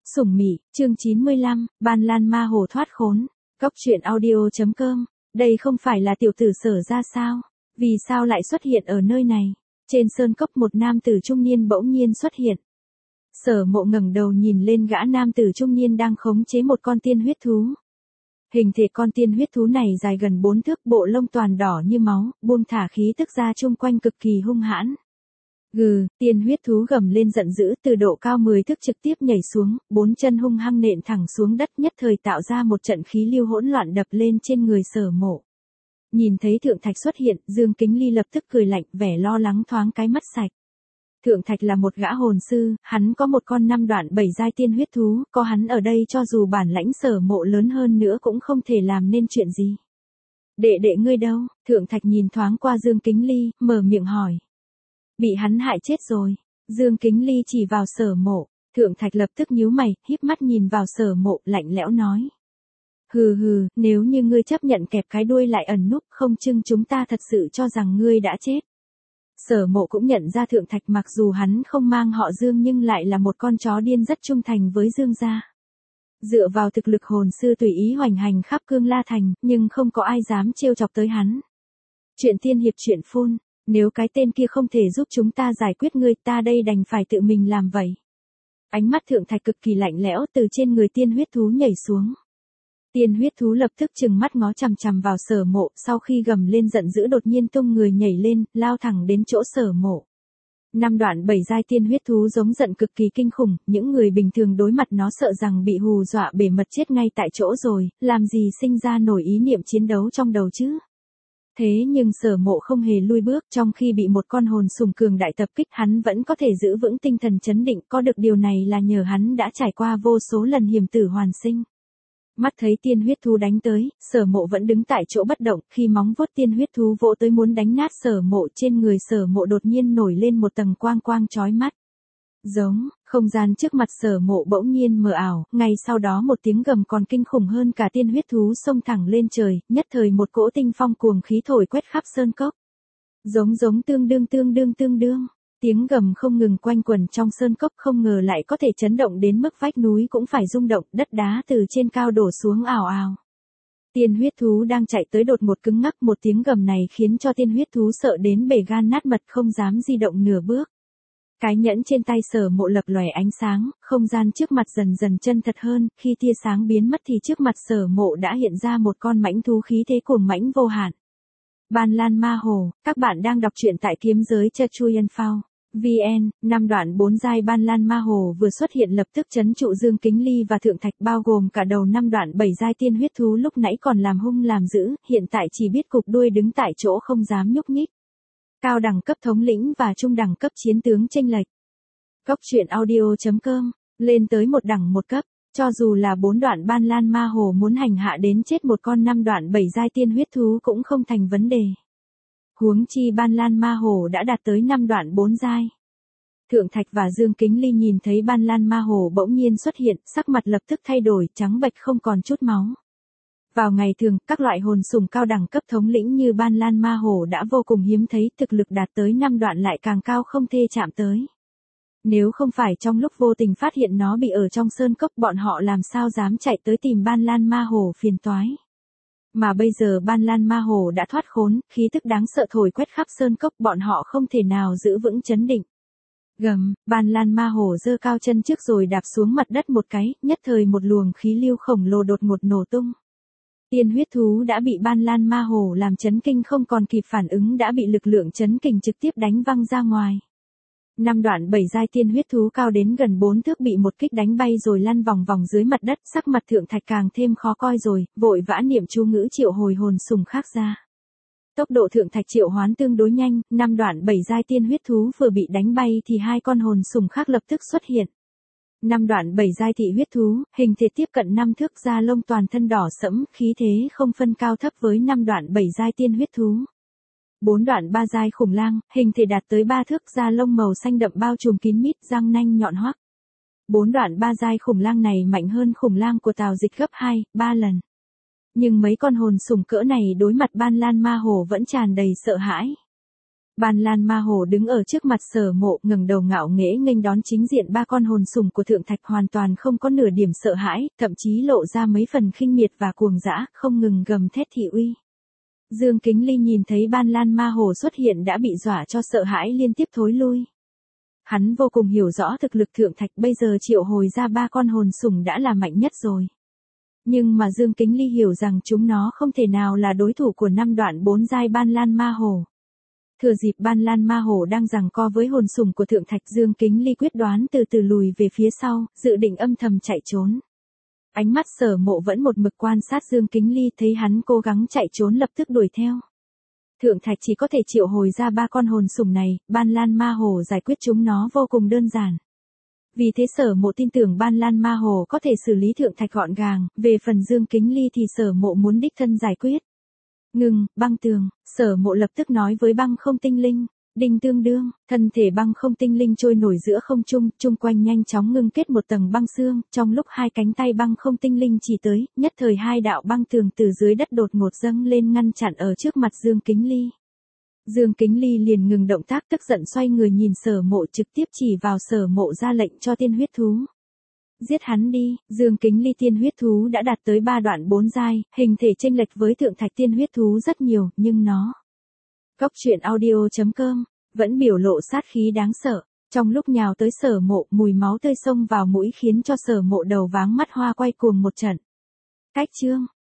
Sủng Mị, chương 95, Ban Lan Ma Hồ thoát khốn. Cốc truyện audio.com. Đây không phải là tiểu tử Sở ra sao? Vì sao lại xuất hiện ở nơi này? Trên sơn cốc một nam tử trung niên bỗng nhiên xuất hiện. Sở Mộ ngẩng đầu nhìn lên gã nam tử trung niên đang khống chế một con tiên huyết thú. Hình thể con tiên huyết thú này dài gần 4 thước, bộ lông toàn đỏ như máu, buông thả khí tức ra chung quanh cực kỳ hung hãn. Gừ, tiên huyết thú gầm lên giận dữ, từ độ cao 10 thước trực tiếp nhảy xuống, 4 chân hung hăng nện thẳng xuống đất, nhất thời tạo ra một trận khí lưu hỗn loạn đập lên trên người Sở Mộ. Nhìn thấy Thượng Thạch xuất hiện, Dương Kính Ly lập tức cười lạnh, vẻ lo lắng thoáng cái mất sạch. Thượng Thạch là một gã hồn sư, hắn có một con 5 đoạn 7 giai tiên huyết thú, có hắn ở đây cho dù bản lãnh Sở Mộ lớn hơn nữa cũng không thể làm nên chuyện gì. Đệ đệ ngươi đâu? Thượng Thạch nhìn thoáng qua Dương Kính Ly, mở miệng hỏi. Bị hắn hại chết rồi. Dương Kính Ly chỉ vào Sở Mộ. Thượng Thạch lập tức nhíu mày, híp mắt nhìn vào Sở Mộ, lạnh lẽo nói. Hừ, nếu như ngươi chấp nhận kẹp cái đuôi lại ẩn núp, không chừng chúng ta thật sự cho rằng ngươi đã chết. Sở Mộ cũng nhận ra Thượng Thạch mặc dù hắn không mang họ Dương nhưng lại là một con chó điên rất trung thành với Dương gia. Dựa vào thực lực hồn sư tùy ý hoành hành khắp Cương La Thành, nhưng không có ai dám trêu chọc tới hắn. Chuyện tiên hiệp chuyện phun. Nếu cái tên kia không thể giúp chúng ta giải quyết ngươi, ta đây đành phải tự mình làm vậy. Ánh mắt Thượng Thạch cực kỳ lạnh lẽo từ trên người tiên huyết thú nhảy xuống. Tiên huyết thú lập tức trừng mắt ngó chằm chằm vào Sở Mộ, sau khi gầm lên giận dữ đột nhiên tung người nhảy lên, lao thẳng đến chỗ Sở Mộ. 5 đoạn 7 giai tiên huyết thú giống giận cực kỳ kinh khủng, những người bình thường đối mặt nó sợ rằng bị hù dọa bể mật chết ngay tại chỗ rồi, làm gì sinh ra nổi ý niệm chiến đấu trong đầu chứ. Thế nhưng Sở Mộ không hề lui bước, trong khi bị một con hồn sùng cường đại tập kích hắn vẫn có thể giữ vững tinh thần chấn định, có được điều này là nhờ hắn đã trải qua vô số lần hiểm tử hoàn sinh. Mắt thấy tiên huyết thú đánh tới, Sở Mộ vẫn đứng tại chỗ bất động, khi móng vuốt tiên huyết thú vỗ tới muốn đánh nát Sở Mộ, trên người Sở Mộ đột nhiên nổi lên một tầng quang quang chói mắt. Giống, không gian trước mặt Sở Mộ bỗng nhiên mờ ảo, ngay sau đó một tiếng gầm còn kinh khủng hơn cả tiên huyết thú xông thẳng lên trời, nhất thời một cỗ tinh phong cuồng khí thổi quét khắp sơn cốc. Giống tương đương, tiếng gầm không ngừng quanh quẩn trong sơn cốc, không ngờ lại có thể chấn động đến mức vách núi cũng phải rung động, đất đá từ trên cao đổ xuống ào ào. Tiên huyết thú đang chạy tới đột ngột cứng ngắc, một tiếng gầm này khiến cho tiên huyết thú sợ đến bể gan nát mật, không dám di động nửa bước. Cái nhẫn trên tay Sở Mộ lập lòe ánh sáng, không gian trước mặt dần dần chân thật hơn, khi tia sáng biến mất thì trước mặt Sở Mộ đã hiện ra một con mãnh thú khí thế cuồng mãnh vô hạn. Ban Lan Ma Hồ, các bạn đang đọc truyện tại kiếm giới Chuyenphao. VN, 5 đoạn 4 giai Ban Lan Ma Hồ vừa xuất hiện lập tức trấn trụ Dương Kính Ly và Thượng Thạch, bao gồm cả đầu 5 đoạn 7 giai tiên huyết thú lúc nãy còn làm hung làm dữ, hiện tại chỉ biết cụp đuôi đứng tại chỗ không dám nhúc nhích. Cao đẳng cấp thống lĩnh và trung đẳng cấp chiến tướng chênh lệch. Cốc truyện audio.com, lên tới một đẳng một cấp, cho dù là 4 đoạn Ban Lan Ma Hồ muốn hành hạ đến chết một con 5 đoạn 7 giai tiên huyết thú cũng không thành vấn đề. Huống chi Ban Lan Ma Hồ đã đạt tới 5 đoạn 4 giai. Thượng Thạch và Dương Kính Ly nhìn thấy Ban Lan Ma Hồ bỗng nhiên xuất hiện, sắc mặt lập tức thay đổi, trắng bệch không còn chút máu. Vào ngày thường, các loại hồn sùng cao đẳng cấp thống lĩnh như Ban Lan Ma Hồ đã vô cùng hiếm thấy, thực lực đạt tới 5 đoạn lại càng cao không thể chạm tới. Nếu không phải trong lúc vô tình phát hiện nó bị ở trong sơn cốc, bọn họ làm sao dám chạy tới tìm Ban Lan Ma Hồ phiền toái. Mà bây giờ Ban Lan Ma Hồ đã thoát khốn, khí tức đáng sợ thổi quét khắp sơn cốc, bọn họ không thể nào giữ vững chấn định. Gầm, Ban Lan Ma Hồ giơ cao chân trước rồi đạp xuống mặt đất một cái, nhất thời một luồng khí lưu khổng lồ đột ngột nổ tung. Tiên huyết thú đã bị Ban Lan Ma Hồ làm chấn kinh, không còn kịp phản ứng đã bị lực lượng chấn kình trực tiếp đánh văng ra ngoài. 5 đoạn 7 giai tiên huyết thú cao đến gần 4 thước bị một kích đánh bay rồi lăn vòng vòng dưới mặt đất, sắc mặt Thượng Thạch càng thêm khó coi rồi, vội vã niệm chú ngữ triệu hồi hồn sùng khác ra. Tốc độ Thượng Thạch triệu hoán tương đối nhanh, 5 đoạn 7 giai tiên huyết thú vừa bị đánh bay thì hai con hồn sùng khác lập tức xuất hiện. 5 đoạn 7 giai thị huyết thú, hình thể tiếp cận 5 thước, da lông toàn thân đỏ sẫm, khí thế không phân cao thấp với 5 đoạn 7 giai tiên huyết thú. 4 đoạn 3 giai khủng lang, hình thể đạt tới 3 thước, da lông màu xanh đậm bao trùm kín mít, răng nanh nhọn hoắt. 4 đoạn 3 giai khủng lang này mạnh hơn khủng lang của Tào Dịch gấp 2, 3 lần. Nhưng mấy con hồn sùng cỡ này đối mặt Ban Lan Ma Hồ vẫn tràn đầy sợ hãi. Ban Lan Ma Hổ đứng ở trước mặt Sở Mộ, ngẩng đầu ngạo nghễ nghênh đón chính diện ba con hồn sủng của Thượng Thạch, hoàn toàn không có nửa điểm sợ hãi, thậm chí lộ ra mấy phần khinh miệt và cuồng dã, không ngừng gầm thét thị uy. Dương Kính Ly nhìn thấy Ban Lan Ma Hổ xuất hiện đã bị dọa cho sợ hãi liên tiếp thối lui. Hắn vô cùng hiểu rõ thực lực Thượng Thạch, bây giờ triệu hồi ra ba con hồn sủng đã là mạnh nhất rồi. Nhưng mà Dương Kính Ly hiểu rằng chúng nó không thể nào là đối thủ của 5 đoạn 4 giai Ban Lan Ma Hổ. Thừa dịp Ban Lan Ma Hổ đang giằng co với hồn sủng của Thượng Thạch, Dương Kính Ly quyết đoán từ từ lùi về phía sau, dự định âm thầm chạy trốn. Ánh mắt Sở Mộ vẫn một mực quan sát Dương Kính Ly, thấy hắn cố gắng chạy trốn lập tức đuổi theo. Thượng Thạch chỉ có thể triệu hồi ra ba con hồn sủng này, Ban Lan Ma Hổ giải quyết chúng nó vô cùng đơn giản. Vì thế Sở Mộ tin tưởng Ban Lan Ma Hổ có thể xử lý Thượng Thạch gọn gàng, về phần Dương Kính Ly thì Sở Mộ muốn đích thân giải quyết. Ngừng, băng tường, Sở Mộ lập tức nói với băng không tinh linh. Đinh tương đương, thân thể băng không tinh linh trôi nổi giữa không trung, chung quanh nhanh chóng ngưng kết một tầng băng xương, trong lúc hai cánh tay băng không tinh linh chỉ tới, nhất thời hai đạo băng tường từ dưới đất đột ngột dâng lên ngăn chặn ở trước mặt Dương Kính Ly. Dương Kính Ly liền ngừng động tác, tức giận xoay người nhìn Sở Mộ, trực tiếp chỉ vào Sở Mộ ra lệnh cho tiên huyết thú. Giết hắn đi. Dương Kính Ly tiên huyết thú đã đạt tới 3 đoạn 4 giai, hình thể chênh lệch với Thượng Thạch tiên huyết thú rất nhiều, nhưng nó Cốc truyện audio.com vẫn biểu lộ sát khí đáng sợ. Trong lúc nhào tới Sở Mộ, mùi máu tươi xông vào mũi khiến cho Sở Mộ đầu váng mắt hoa quay cuồng một trận. Cách chương